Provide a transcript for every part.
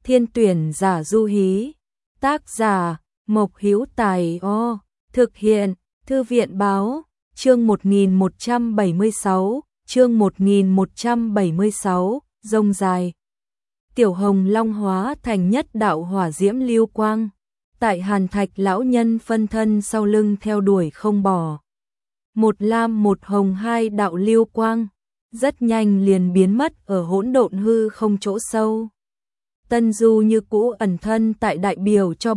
Thiên tuyển giả du hí. Tác giả Mộc Hữu Tài. Thực hiện Thư viện báo. Chương 1176, chương 1176, rông dài. Tiểu Hồng Long hóa thành nhất đạo hỏa diễm lưu quang, tại Hàn Thạch lão nhân phân thân sau lưng theo đuổi không bỏ. Một lam một hồng hai đạo lưu quang, rất nhanh liền biến mất ở hỗn độn hư không chỗ sâu. Tân Du như cũ ẩn thân tại đại biểu cho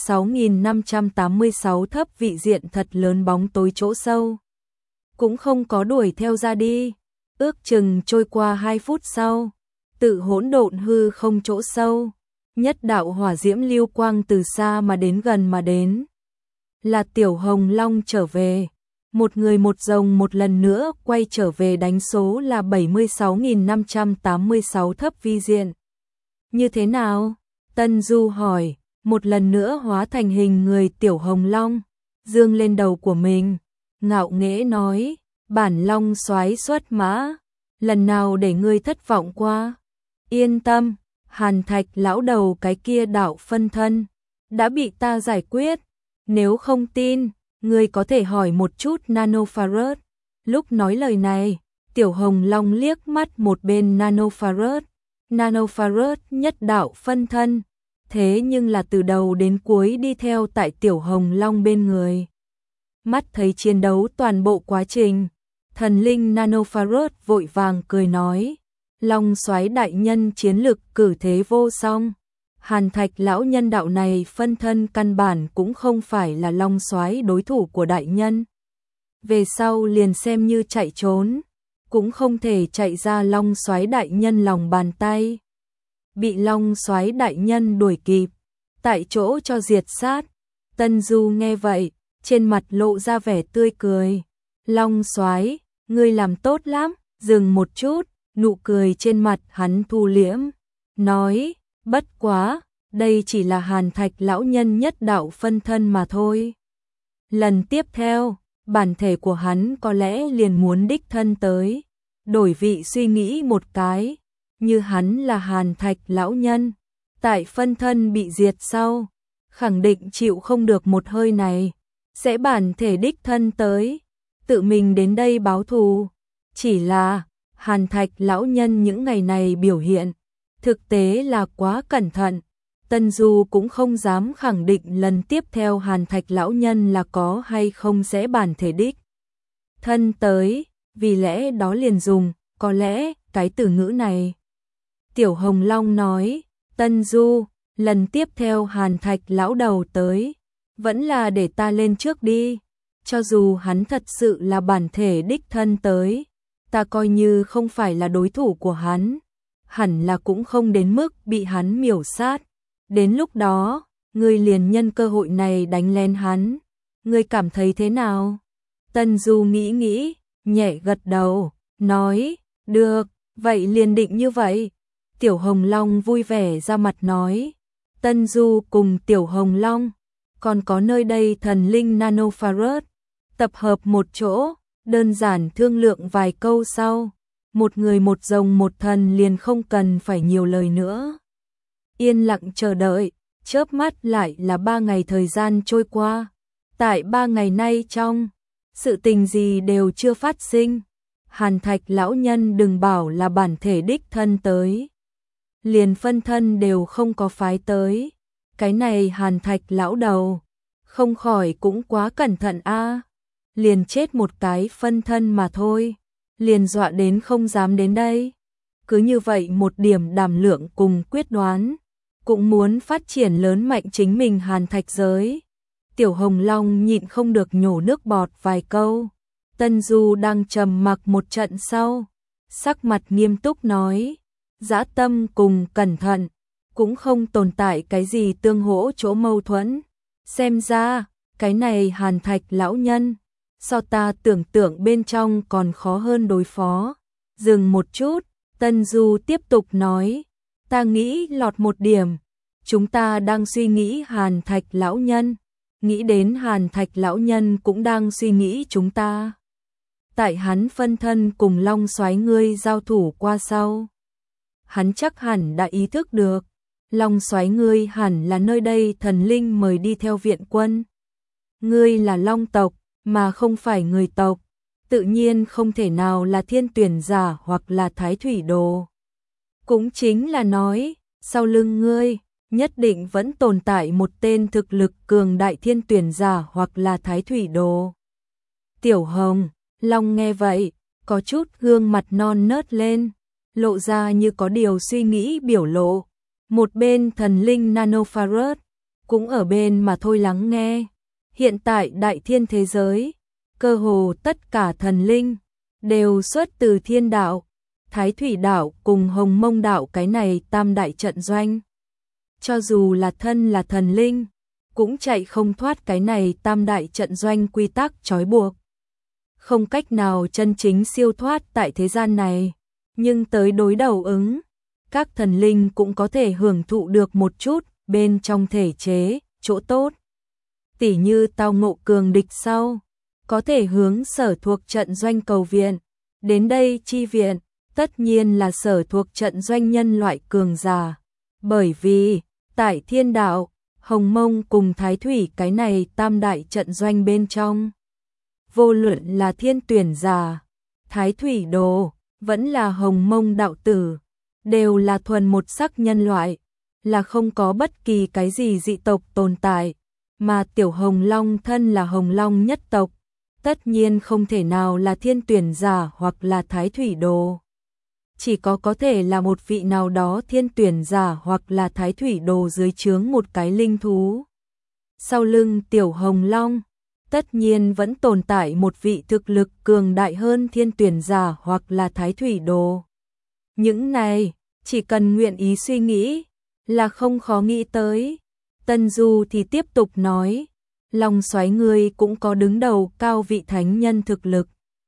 76.586 thấp vị diện thật lớn bóng tối chỗ sâu. Cũng không có đuổi theo ra đi, ước chừng trôi qua 2 phút sau, tự hỗn độn hư không chỗ sâu, nhất đạo hỏa diễm lưu quang từ xa mà đến gần mà đến. Là Tiểu Hồng Long trở về, một người một rồng một lần nữa quay trở về đánh số là 76.586 thấp vi diện. Như thế nào? Tân Du hỏi, một lần nữa hóa thành hình người Tiểu Hồng Long, dương lên đầu của mình, ngạo nghễ nói, bản long soái xuất mã, lần nào để ngươi thất vọng qua. Yên tâm, Hàn Thạch lão đầu cái kia đạo phân thân đã bị ta giải quyết, nếu không tin, ngươi có thể hỏi một chút Nanofarad. Lúc nói lời này, Tiểu Hồng Long liếc mắt một bên Nanofarad. Nanofarad nhất đạo phân thân, thế nhưng là từ đầu đến cuối đi theo tại Tiểu Hồng Long bên người. Mắt thấy chiến đấu toàn bộ quá trình, thần linh Nanofarad vội vàng cười nói, Long soái đại nhân chiến lực cử thế vô song. Hàn Thạch lão nhân đạo này phân thân căn bản cũng không phải là Long soái đối thủ của đại nhân. Về sau liền xem như chạy trốn, cũng không thể chạy ra Long soái đại nhân lòng bàn tay. Bị Long soái đại nhân đuổi kịp, tại chỗ cho diệt sát. Tân Du nghe vậy, trên mặt lộ ra vẻ tươi cười. Long soái, ngươi làm tốt lắm. Dừng một chút, nụ cười trên mặt hắn thu liễm, nói, bất quá, đây chỉ là Hàn Thạch lão nhân nhất đạo phân thân mà thôi. Lần tiếp theo, bản thể của hắn có lẽ liền muốn đích thân tới. Đổi vị suy nghĩ một cái, như hắn là Hàn Thạch lão nhân, tại phân thân bị diệt sau, khẳng định chịu không được một hơi này, sẽ bản thể đích thân tới, tự mình đến đây báo thù. Chỉ là, Hàn Thạch lão nhân những ngày này biểu hiện, thực tế là quá cẩn thận. Tân Du cũng không dám khẳng định lần tiếp theo Hàn Thạch lão nhân là có hay không sẽ bản thể đích thân tới, vì lẽ đó liền dùng, có lẽ, cái từ ngữ này. Tiểu Hồng Long nói, Tân Du, lần tiếp theo Hàn Thạch lão đầu tới, vẫn là để ta lên trước đi, cho dù hắn thật sự là bản thể đích thân tới, ta coi như không phải là đối thủ của hắn, hẳn là cũng không đến mức bị hắn miểu sát. Đến lúc đó, ngươi liền nhân cơ hội này đánh lên hắn, ngươi cảm thấy thế nào? Tân Du nghĩ nghĩ, nhẹ gật đầu, nói, được, vậy liền định như vậy. Tiểu Hồng Long vui vẻ ra mặt nói, Tân Du cùng Tiểu Hồng Long, còn có nơi đây thần linh Nanofarad, tập hợp một chỗ, đơn giản thương lượng vài câu sau, một người một rồng một thần liền không cần phải nhiều lời nữa. Yên lặng chờ đợi, chớp mắt lại là 3 ngày thời gian trôi qua. Tại 3 ngày nay trong, sự tình gì đều chưa phát sinh. Hàn Thạch lão nhân đừng bảo là bản thể đích thân tới, liền phân thân đều không có phái tới. Cái này Hàn Thạch lão đầu, không khỏi cũng quá cẩn thận a. Liền chết một cái phân thân mà thôi, liền dọa đến không dám đến đây. Cứ như vậy một điểm đảm lượng cùng quyết đoán, cũng muốn phát triển lớn mạnh chính mình Hàn Thạch giới. Tiểu Hồng Long nhịn không được nhổ nước bọt vài câu. Tân Du đang trầm mặc một trận sau, sắc mặt nghiêm túc nói, dã tâm cùng cẩn thận, cũng không tồn tại cái gì tương hỗ chỗ mâu thuẫn. Xem ra, cái này Hàn Thạch lão nhân, so ta tưởng tượng bên trong còn khó hơn đối phó. Dừng một chút, Tân Du tiếp tục nói, ta nghĩ lọt một điểm, chúng ta đang suy nghĩ Hàn Thạch lão nhân, nghĩ đến Hàn Thạch lão nhân cũng đang suy nghĩ chúng ta. Tại hắn phân thân cùng Long soái ngươi giao thủ qua sau, hắn chắc hẳn đã ý thức được, Long Soái ngươi hẳn là nơi đây thần linh mời đi theo viện quân. Ngươi là Long tộc, mà không phải người tộc, tự nhiên không thể nào là thiên tuyển giả hoặc là thái thủy đồ. Cũng chính là nói, sau lưng ngươi, nhất định vẫn tồn tại một tên thực lực cường đại thiên tuyển giả hoặc là thái thủy đồ. Tiểu Hồng, Long nghe vậy, có chút gương mặt non nớt lên, lộ ra như có điều suy nghĩ biểu lộ. Một bên thần linh Nanofaros, cũng ở bên mà thôi lắng nghe. Hiện tại đại thiên thế giới, cơ hồ tất cả thần linh, đều xuất từ thiên đạo, thái thủy đạo cùng hồng mông đạo cái này tam đại trận doanh. Cho dù là thân là thần linh, cũng chạy không thoát cái này tam đại trận doanh quy tắc trói buộc. Không cách nào chân chính siêu thoát tại thế gian này, nhưng tới đối đầu ứng, các thần linh cũng có thể hưởng thụ được một chút bên trong thể chế, chỗ tốt. Tỉ như tao ngộ cường địch sau, có thể hướng sở thuộc trận doanh cầu viện, đến đây chi viện, tất nhiên là sở thuộc trận doanh nhân loại cường giả. Bởi vì, tại thiên đạo, hồng mông cùng thái thủy cái này tam đại trận doanh bên trong. Vô luận là thiên tuyển giả, thái thủy đồ, vẫn là hồng mông đạo tử, đều là thuần một sắc nhân loại, là không có bất kỳ cái gì dị tộc tồn tại, mà tiểu hồng long thân là hồng long nhất tộc, tất nhiên không thể nào là thiên tuyển giả hoặc là thái thủy đồ. Chỉ có thể là một vị nào đó thiên tuyển giả hoặc là thái thủy đồ dưới trướng một cái linh thú. Sau lưng tiểu hồng long, tất nhiên vẫn tồn tại một vị thực lực cường đại hơn thiên tuyển giả hoặc là thái thủy đồ. Những này, chỉ cần nguyện ý suy nghĩ, là không khó nghĩ tới. Tân Du thì tiếp tục nói, Long Soái ngươi cũng có đứng đầu cao vị thánh nhân thực lực.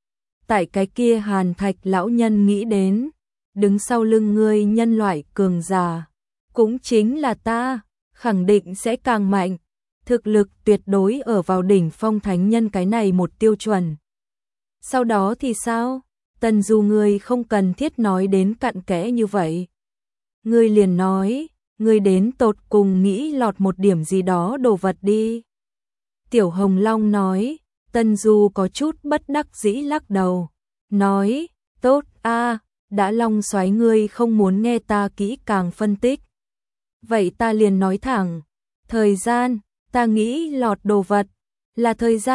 Tại cái kia Hàn Thạch lão nhân nghĩ đến, đứng sau lưng ngươi nhân loại cường giả, cũng chính là ta, khẳng định sẽ càng mạnh. Thực lực tuyệt đối ở vào đỉnh phong thánh nhân cái này một tiêu chuẩn. Sau đó thì sao? Tân Du ngươi không cần thiết nói đến cặn kẽ như vậy. Ngươi liền nói, ngươi đến tột cùng nghĩ lọt một điểm gì đó đồ vật đi. Tiểu Hồng Long nói, Tân Du có chút bất đắc dĩ lắc đầu. Nói, tốt a, đã Long Soái ngươi không muốn nghe ta kỹ càng phân tích. Vậy ta liền nói thẳng, thời gian, ta nghĩ lọt đồ vật, là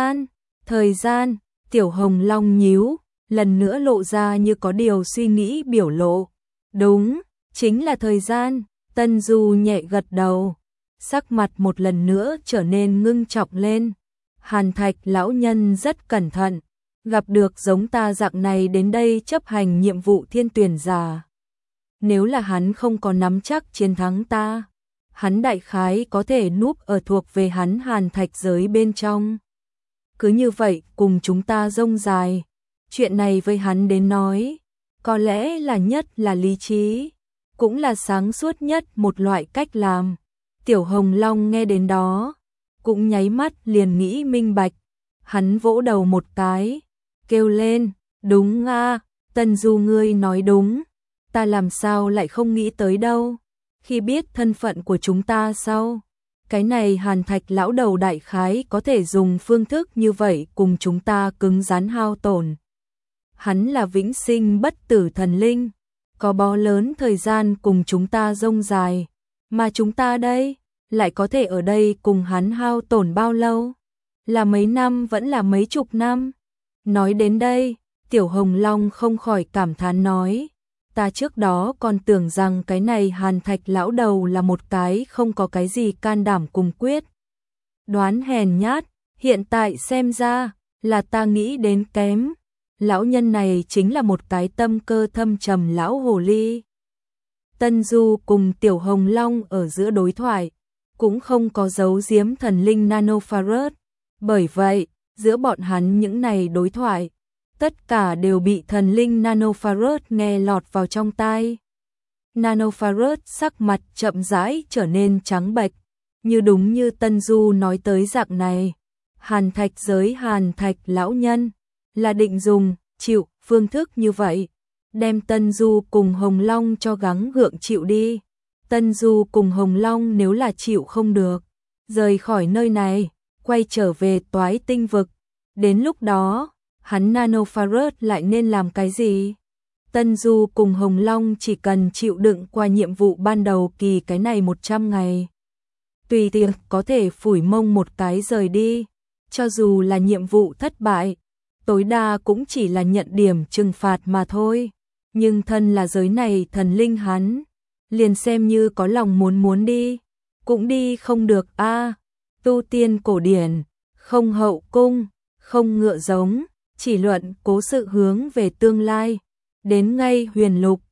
thời gian, Tiểu Hồng Long nhíu, lần nữa lộ ra như có điều suy nghĩ biểu lộ. Đúng, chính là thời gian, Tân Du nhẹ gật đầu, sắc mặt một lần nữa trở nên ngưng trọng lên. Hàn Thạch lão nhân rất cẩn thận, gặp được giống ta dạng này đến đây chấp hành nhiệm vụ thiên tuyển giả. Nếu là hắn không có nắm chắc chiến thắng ta, hắn đại khái có thể núp ở thuộc về hắn Hàn Thạch giới bên trong. Cứ như vậy cùng chúng ta rông dài, chuyện này với hắn đến nói, có lẽ là nhất là lý trí, cũng là sáng suốt nhất một loại cách làm. Tiểu Hồng Long nghe đến đó, cũng nháy mắt liền nghĩ minh bạch, hắn vỗ đầu một cái, kêu lên, đúng a, Tân Du ngươi nói đúng, ta làm sao lại không nghĩ tới đâu. Khi biết thân phận của chúng ta sau, cái này Hàn Thạch lão đầu đại khái có thể dùng phương thức như vậy cùng chúng ta cứng rắn hao tổn. Hắn là vĩnh sinh bất tử thần linh, có bó lớn thời gian cùng chúng ta rông dài, mà chúng ta đây, lại có thể ở đây cùng hắn hao tổn bao lâu? Là mấy năm vẫn là mấy chục năm? Nói đến đây, Tiểu Hồng Long không khỏi cảm thán nói, ta trước đó còn tưởng rằng cái này Hàn Thạch lão đầu là một cái không có cái gì can đảm cùng quyết. Đoán hèn nhát, hiện tại xem ra, là ta nghĩ đến kém. Lão nhân này chính là một cái tâm cơ thâm trầm lão hồ ly. Tân Du cùng Tiểu Hồng Long ở giữa đối thoại, cũng không có giấu giếm thần linh Nanofaros. Bởi vậy, giữa bọn hắn những này đối thoại, tất cả đều bị thần linh Nanofaros nghe lọt vào trong tai. Nanofaros sắc mặt chậm rãi trở nên trắng bệch, như đúng như Tân Du nói tới dạng này. Hàn Thạch giới Hàn Thạch lão nhân, là định dùng, chịu, phương thức như vậy, đem Tân Du cùng Hồng Long cho gắng gượng chịu đi. Tân Du cùng Hồng Long nếu là chịu không được, rời khỏi nơi này, quay trở về Toái Tinh vực. Đến lúc đó, hắn Nanopharaoth lại nên làm cái gì? Tân Du cùng Hồng Long chỉ cần chịu đựng qua nhiệm vụ ban đầu kỳ cái này 100 ngày. Tùy tiện có thể phủi mông một cái rời đi, cho dù là nhiệm vụ thất bại, tối đa cũng chỉ là nhận điểm trừng phạt mà thôi. Nhưng thân là giới này thần linh hắn, liền xem như có lòng muốn đi, cũng đi không được a. Tu tiên cổ điển, không hậu cung, không ngựa giống, chỉ luận cố sự hướng về tương lai. Đến ngay huyền lục,